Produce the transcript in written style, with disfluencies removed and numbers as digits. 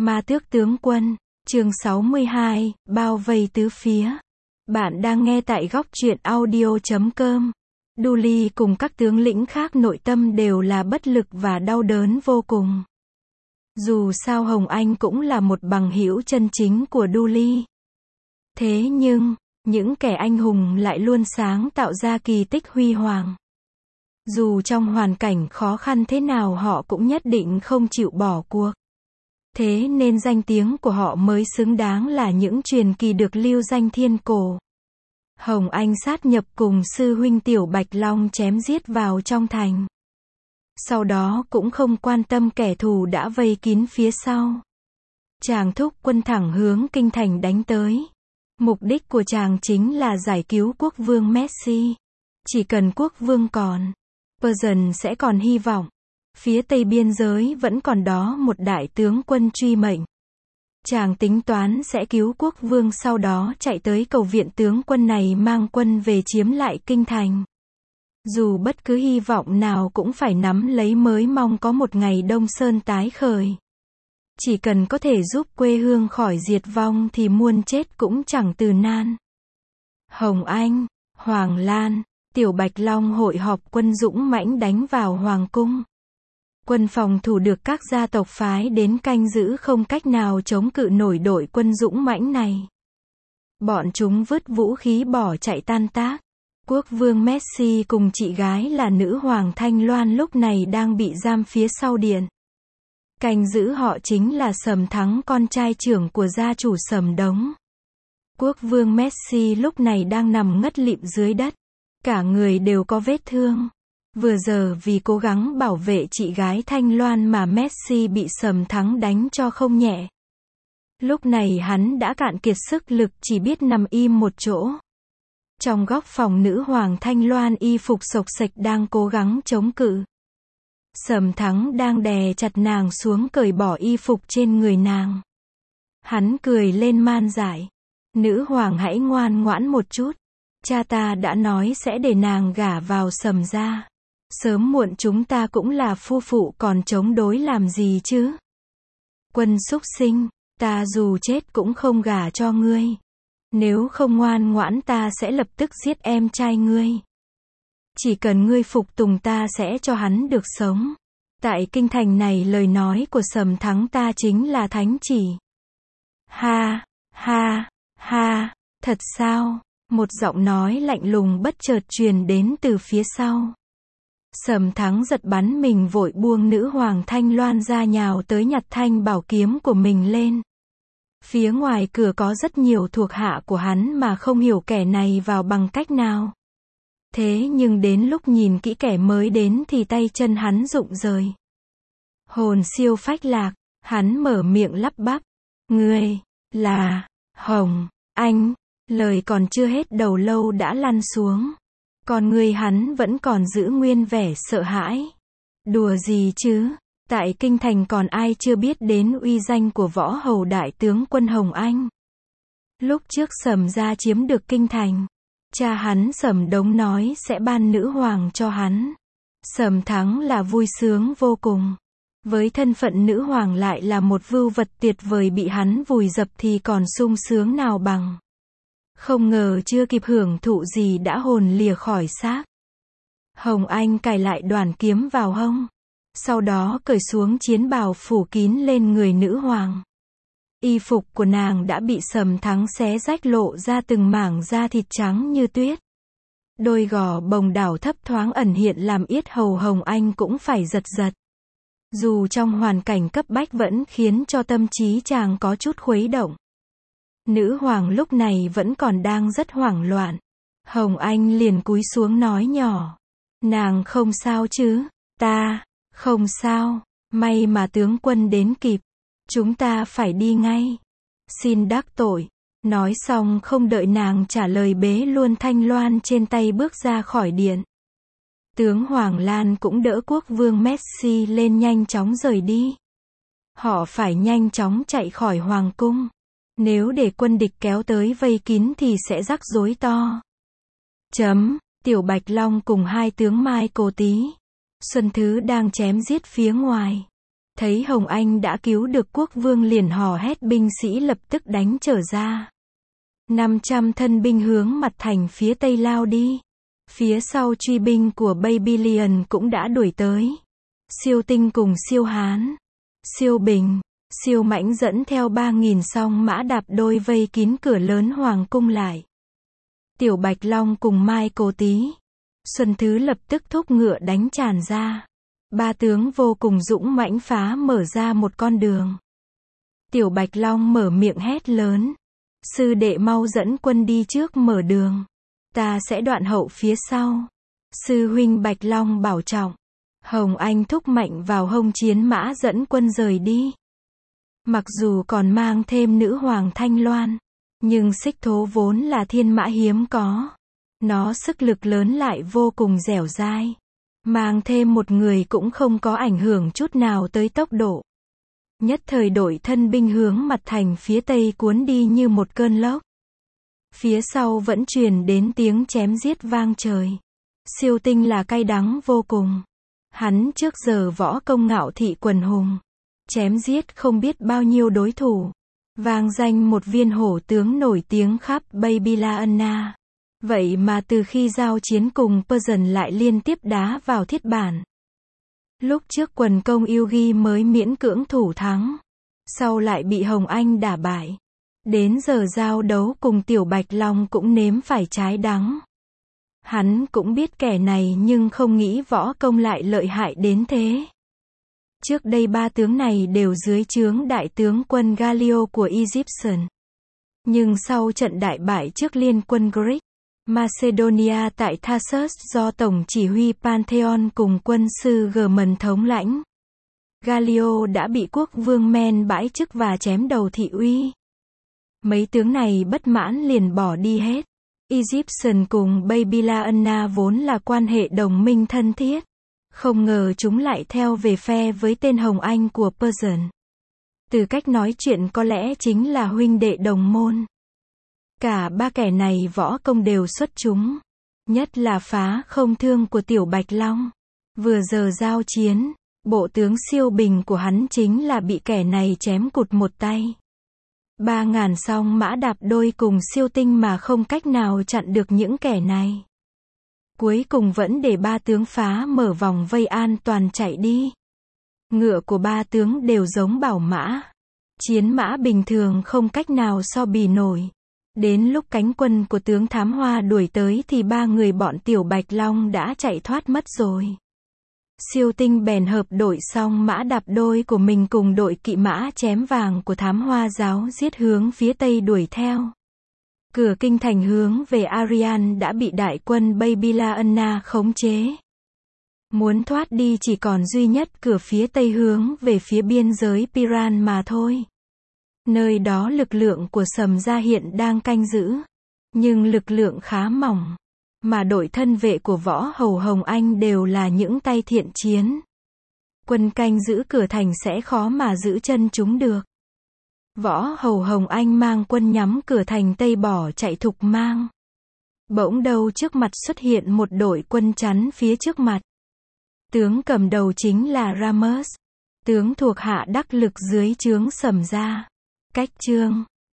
Ma Tước tướng quân, chương 62, bao vây tứ phía. Bạn đang nghe tại góc truyện audio.com. Dudley cùng các tướng lĩnh khác nội tâm đều là bất lực và đau đớn vô cùng. Dù sao Hồng Anh cũng là một bằng hữu chân chính của Dudley. Thế nhưng, những kẻ anh hùng lại luôn sáng tạo ra kỳ tích huy hoàng. Dù trong hoàn cảnh khó khăn thế nào họ cũng nhất định không chịu bỏ cuộc. Thế nên danh tiếng của họ mới xứng đáng là những truyền kỳ được lưu danh thiên cổ. Hồng Anh sát nhập cùng sư huynh Tiểu Bạch Long chém giết vào trong thành. Sau đó cũng không quan tâm kẻ thù đã vây kín phía sau. Chàng thúc quân thẳng hướng kinh thành đánh tới. Mục đích của chàng chính là giải cứu quốc vương Messi. Chỉ cần quốc vương còn, Persian sẽ còn hy vọng. Phía tây biên giới vẫn còn đó một đại tướng quân truy mệnh. Chàng tính toán sẽ cứu quốc vương sau đó chạy tới cầu viện tướng quân này mang quân về chiếm lại kinh thành. Dù bất cứ hy vọng nào cũng phải nắm lấy mới mong có một ngày Đông Sơn tái khởi. Chỉ cần có thể giúp quê hương khỏi diệt vong thì muôn chết cũng chẳng từ nan. Hồng Anh, Hoàng Lan, Tiểu Bạch Long hội họp quân dũng mãnh đánh vào Hoàng cung. Quân phòng thủ được các gia tộc phái đến canh giữ không cách nào chống cự nổi đội quân dũng mãnh này. Bọn chúng vứt vũ khí bỏ chạy tan tác. Quốc vương Messi cùng chị gái là nữ hoàng Thanh Loan lúc này đang bị giam phía sau điện. Canh giữ họ chính là Sầm Thắng, con trai trưởng của gia chủ Sầm Đống. Quốc vương Messi lúc này đang nằm ngất lịm dưới đất. Cả người đều có vết thương. Vừa giờ vì cố gắng bảo vệ chị gái Thanh Loan mà Messi bị Sầm Thắng đánh cho không nhẹ. Lúc này hắn đã cạn kiệt sức lực chỉ biết nằm im một chỗ. Trong góc phòng nữ hoàng Thanh Loan y phục xộc xệch đang cố gắng chống cự. Sầm Thắng đang đè chặt nàng xuống cởi bỏ y phục trên người nàng. Hắn cười lên man dại. Nữ hoàng hãy ngoan ngoãn một chút. Cha ta đã nói sẽ để nàng gả vào Sầm gia. Sớm muộn chúng ta cũng là phu phụ còn chống đối làm gì chứ? Quân súc sinh, ta dù chết cũng không gả cho ngươi. Nếu không ngoan ngoãn ta sẽ lập tức giết em trai ngươi. Chỉ cần ngươi phục tùng ta sẽ cho hắn được sống. Tại kinh thành này lời nói của Sầm Thắng ta chính là thánh chỉ. Ha, ha, ha, thật sao? Một giọng nói lạnh lùng bất chợt truyền đến từ phía sau. Sầm Thắng giật bắn mình vội buông nữ hoàng Thanh Loan ra nhào tới nhặt thanh bảo kiếm của mình lên. Phía ngoài cửa có rất nhiều thuộc hạ của hắn mà không hiểu kẻ này vào bằng cách nào. Thế nhưng đến lúc nhìn kỹ kẻ mới đến thì tay chân hắn rụng rời. Hồn siêu phách lạc, hắn mở miệng lắp bắp. Ngươi, là, Hồng Anh. Lời còn chưa hết đầu lâu đã lăn xuống. Còn người hắn vẫn còn giữ nguyên vẻ sợ hãi. Đùa gì chứ, tại kinh thành còn ai chưa biết đến uy danh của võ hầu đại tướng quân Hồng Anh. Lúc trước Sầm gia chiếm được kinh thành, cha hắn Sầm Đống nói sẽ ban nữ hoàng cho hắn. Sầm Thắng là vui sướng vô cùng. Với thân phận nữ hoàng lại là một vưu vật tuyệt vời bị hắn vùi dập thì còn sung sướng nào bằng. Không ngờ chưa kịp hưởng thụ gì đã hồn lìa khỏi xác. Hồng Anh cài lại đoàn kiếm vào hông. Sau đó cởi xuống chiến bào phủ kín lên người nữ hoàng. Y phục của nàng đã bị Sầm Thắng xé rách lộ ra từng mảng da thịt trắng như tuyết. Đôi gò bồng đảo thấp thoáng ẩn hiện làm yết hầu Hồng Anh cũng phải giật giật. Dù trong hoàn cảnh cấp bách vẫn khiến cho tâm trí chàng có chút khuấy động. Nữ hoàng lúc này vẫn còn đang rất hoảng loạn. Hồng Anh liền cúi xuống nói nhỏ. Nàng không sao chứ? Ta, không sao. May mà tướng quân đến kịp. Chúng ta phải đi ngay. Xin đắc tội. Nói xong không đợi nàng trả lời bế luôn Thanh Loan trên tay bước ra khỏi điện. Tướng Hoàng Lan cũng đỡ quốc vương Messi lên nhanh chóng rời đi. Họ phải nhanh chóng chạy khỏi hoàng cung. Nếu để quân địch kéo tới vây kín thì sẽ rắc rối to. Tiểu Bạch Long cùng hai tướng Mai Cô Tý, Xuân Thứ đang chém giết phía ngoài. Thấy Hồng Anh đã cứu được quốc vương liền hò hét binh sĩ lập tức đánh trở ra. 500 thân binh hướng mặt thành phía tây lao đi. Phía sau truy binh của Babylon cũng đã đuổi tới. Siêu Tinh cùng Siêu Hán, Siêu Bình, Siêu Mãnh dẫn theo 3.000 song mã đạp đôi vây kín cửa lớn hoàng cung lại. Tiểu Bạch Long cùng Mai Cô Tí, Xuân Thứ lập tức thúc ngựa đánh tràn ra. Ba tướng vô cùng dũng mãnh phá mở ra một con đường. Tiểu Bạch Long mở miệng hét lớn. Sư đệ mau dẫn quân đi trước mở đường. Ta sẽ đoạn hậu phía sau. Sư huynh Bạch Long bảo trọng. Hồng Anh thúc mạnh vào hông chiến mã dẫn quân rời đi. Mặc dù còn mang thêm nữ hoàng Thanh Loan, nhưng Xích Thố vốn là thiên mã hiếm có. Nó sức lực lớn lại vô cùng dẻo dai. Mang thêm một người cũng không có ảnh hưởng chút nào tới tốc độ. Nhất thời đội thân binh hướng mặt thành phía tây cuốn đi như một cơn lốc. Phía sau vẫn truyền đến tiếng chém giết vang trời. Siêu Tinh là cay đắng vô cùng. Hắn trước giờ võ công ngạo thị quần hùng, chém giết không biết bao nhiêu đối thủ, vang danh một viên hổ tướng nổi tiếng khắp Babylon. Vậy mà từ khi giao chiến cùng Persian lại liên tiếp đá vào thiết bản. Lúc trước quần công Yugi mới miễn cưỡng thủ thắng, sau lại bị Hồng Anh đả bại. Đến giờ giao đấu cùng Tiểu Bạch Long cũng nếm phải trái đắng. Hắn cũng biết kẻ này nhưng không nghĩ võ công lại lợi hại đến thế. Trước đây ba tướng này đều dưới trướng đại tướng quân Gallio của Egyptian. Nhưng sau trận đại bại trước liên quân Greek, Macedonia tại Thassus do tổng chỉ huy Pantheon cùng quân sư German thống lãnh, Gallio đã bị quốc vương Men bãi chức và chém đầu thị uy. Mấy tướng này bất mãn liền bỏ đi hết. Egyptian cùng Babylon vốn là quan hệ đồng minh thân thiết. Không ngờ chúng lại theo về phe với tên Hồng Anh của Persian. Từ cách nói chuyện có lẽ chính là huynh đệ đồng môn. Cả ba kẻ này võ công đều xuất chúng. Nhất là phá không thương của Tiểu Bạch Long. Vừa giờ giao chiến, bộ tướng Siêu Bình của hắn chính là bị kẻ này chém cụt một tay. 3.000 song mã đạp đôi cùng Siêu Tinh mà không cách nào chặn được những kẻ này. Cuối cùng vẫn để ba tướng phá mở vòng vây an toàn chạy đi. Ngựa của ba tướng đều giống bảo mã. Chiến mã bình thường không cách nào so bì nổi. Đến lúc cánh quân của tướng Thám Hoa đuổi tới thì ba người bọn Tiểu Bạch Long đã chạy thoát mất rồi. Siêu Tinh bèn hợp đội song mã đạp đôi của mình cùng đội kỵ mã chém vàng của Thám Hoa giáo giết hướng phía tây đuổi theo. Cửa kinh thành hướng về Arian đã bị đại quân Babylon khống chế. Muốn thoát đi chỉ còn duy nhất cửa phía tây hướng về phía biên giới Piran mà thôi. Nơi đó lực lượng của Sầm Gia hiện đang canh giữ. Nhưng lực lượng khá mỏng. Mà đội thân vệ của Võ Hầu Hồng Anh đều là những tay thiện chiến. Quân canh giữ cửa thành sẽ khó mà giữ chân chúng được. Võ Hầu Hồng Anh mang quân nhắm cửa thành Tây bỏ chạy thục mang. Bỗng đâu trước mặt xuất hiện một đội quân chắn phía trước mặt. Tướng cầm đầu chính là Ramus, tướng thuộc hạ đắc lực dưới trướng Sầm Gia. Cách chương